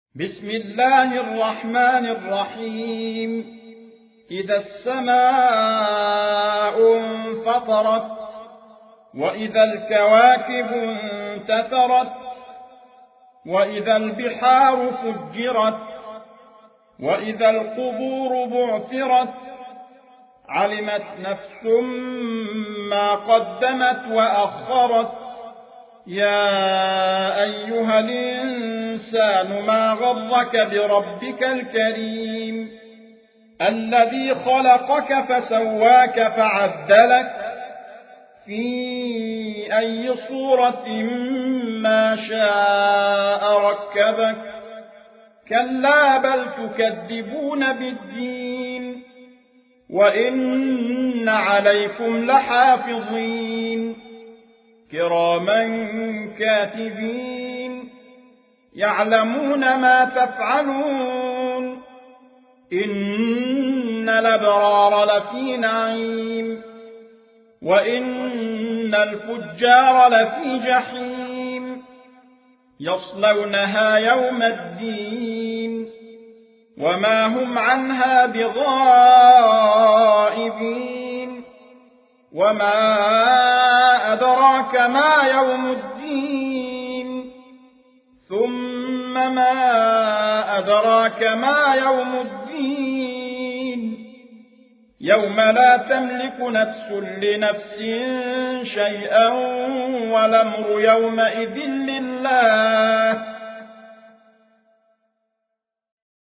بسم الله الرحمن الرحيم. إذا السماء انفطرت وإذا الكواكب انتثرت وإذا البحار فجرت وإذا القبور بعثرت علمت نفس ما قدمت وأخرت. يا أيها الإنسان ما غرك بربك الكريم الذي خلقك فسواك فعدلك في أي صورة ما شاء ركبك. كلا بل تكذبون بالدين وإن عليكم لحافظين كراما كاتبين يعلمون ما تفعلون. إن الأبرار لفي نعيم وإن الفجار لفي جحيم يصلونها يوم الدين وما هم عنها بغائبين. وما أدراك ما يوم الدين ثم ما أدراك ما يوم الدين يوم لا تملك نفس لنفس شيئا والأمر يومئذ لله